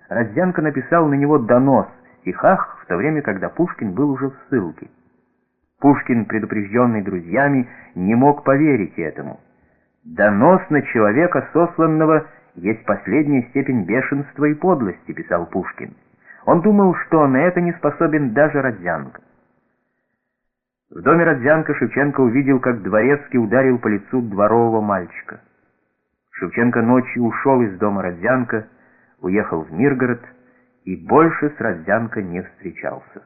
Родзянко написал на него донос в стихах, в то время, когда Пушкин был уже в ссылке. Пушкин, предупрежденный друзьями, не мог поверить этому. «Донос на человека, сосланного, есть последняя степень бешенства и подлости», — писал Пушкин. Он думал, что на это не способен даже Родзянко. В доме Родзянко Шевченко увидел, как Дворецкий ударил по лицу дворового мальчика. Шевченко ночью ушел из дома Родзянко, уехал в Миргород и больше с Родзянко не встречался.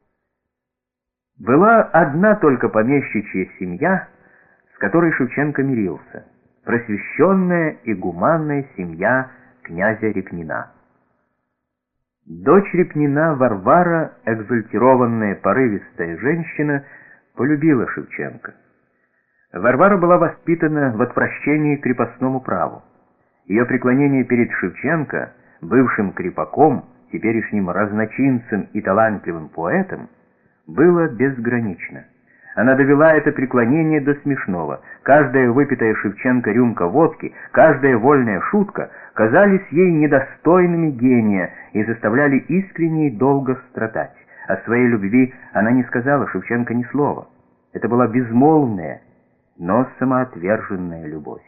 Была одна только помещичья семья, с которой Шевченко мирился — просвещенная и гуманная семья князя Репнина. Дочь Репнина Варвара, экзальтированная, порывистая женщина, полюбила Шевченко. Варвара была воспитана в отвращении к крепостному праву. Ее преклонение перед Шевченко, бывшим крепаком, теперешним разночинцем и талантливым поэтом, было безгранично. Она довела это преклонение до смешного. Каждая выпитая Шевченко рюмка водки, каждая вольная шутка казались ей недостойными гения и заставляли искренне и долго страдать. О своей любви она не сказала Шевченко ни слова. Это была безмолвная, но самоотверженная любовь.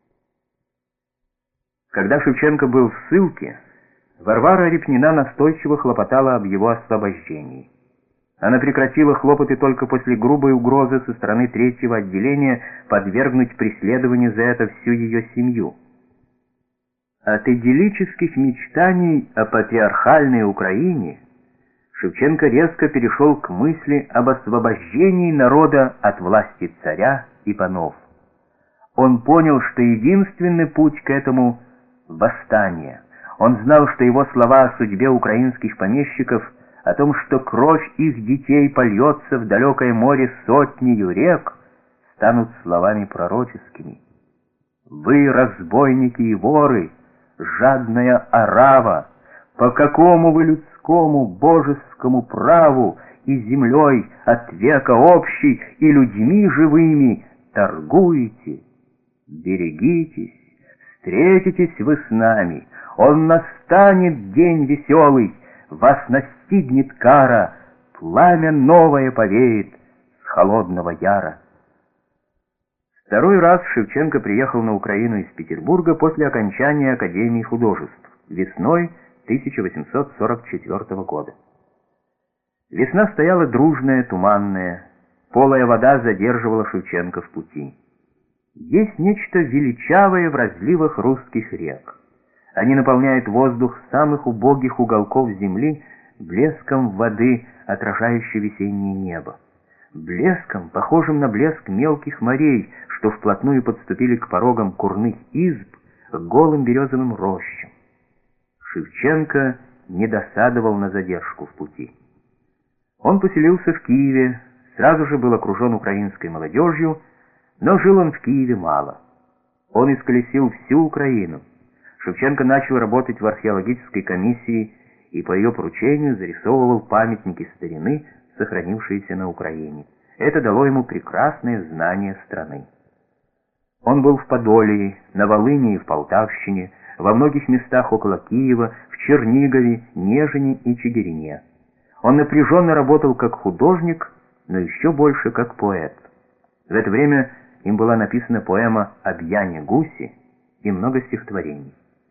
Когда Шевченко был в ссылке, Варвара Репнина настойчиво хлопотала об его освобождении. Она прекратила хлопоты только после грубой угрозы со стороны третьего отделения подвергнуть преследованию за это всю ее семью. От идиллических мечтаний о патриархальной Украине Шевченко резко перешел к мысли об освобождении народа от власти царя и панов. Он понял, что единственный путь к этому — восстание. Он знал, что его слова о судьбе украинских помещиков, о том, что кровь их детей польется в далекое море сотнею рек, станут словами пророческими. «Вы, разбойники и воры, жадная орава, по какому вы людскому божескому праву и землей от века общей и людьми живыми торгуете? Берегитесь, встретитесь вы с нами, он настанет день веселый, вас настигнет кара, пламя новое повеет с холодного яра». Второй раз Шевченко приехал на Украину из Петербурга после окончания Академии художеств весной 1844 года. Весна стояла дружная, туманная, полая вода задерживала Шевченко в пути. Есть нечто величавое в разливах русских рек. Они наполняют воздух самых убогих уголков земли блеском воды, отражающей весеннее небо. Блеском, похожим на блеск мелких морей, что вплотную подступили к порогам курных изб, к голым березовым рощам. Шевченко не досадовал на задержку в пути. Он поселился в Киеве, сразу же был окружен украинской молодежью, но жил он в Киеве мало. Он исколесил всю Украину. Шевченко начал работать в археологической комиссии и по ее поручению зарисовывал памятники старины, сохранившиеся на Украине. Это дало ему прекрасное знание страны. Он был в Подолии, на Волыни и в Полтавщине, во многих местах около Киева, в Чернигове, Нежине и Чигирине. Он напряженно работал как художник, но еще больше как поэт. В это время им была написана поэма об Яне Гусе и много стихотворений.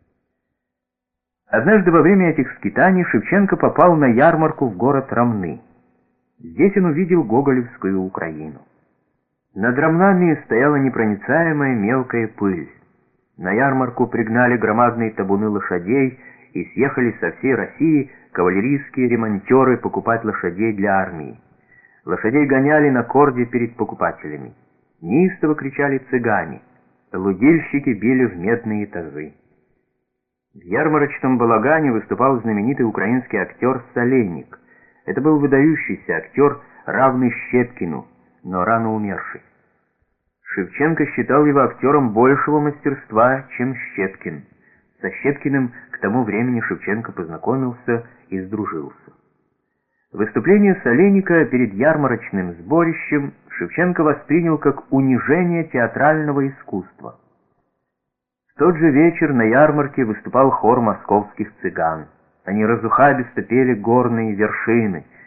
Однажды во время этих скитаний Шевченко попал на ярмарку в город Ромны. Здесь он увидел гоголевскую Украину. Над Ромнами стояла непроницаемая мелкая пыль. На ярмарку пригнали громадные табуны лошадей и съехались со всей России кавалерийские ремонтеры покупать лошадей для армии. Лошадей гоняли на корде перед покупателями. Неистово кричали цыгане. Лудильщики били в медные тазы. В ярмарочном балагане выступал знаменитый украинский актер Соленик. Это был выдающийся актер, равный Щепкину, но рано умерший. Шевченко считал его актером большего мастерства, чем Щепкин. Со Щепкиным к тому времени Шевченко познакомился и сдружился. Выступление Соленика перед ярмарочным сборищем Шевченко воспринял как унижение театрального искусства. В тот же вечер на ярмарке выступал хор московских цыган. Они разухабисто пели горные вершины.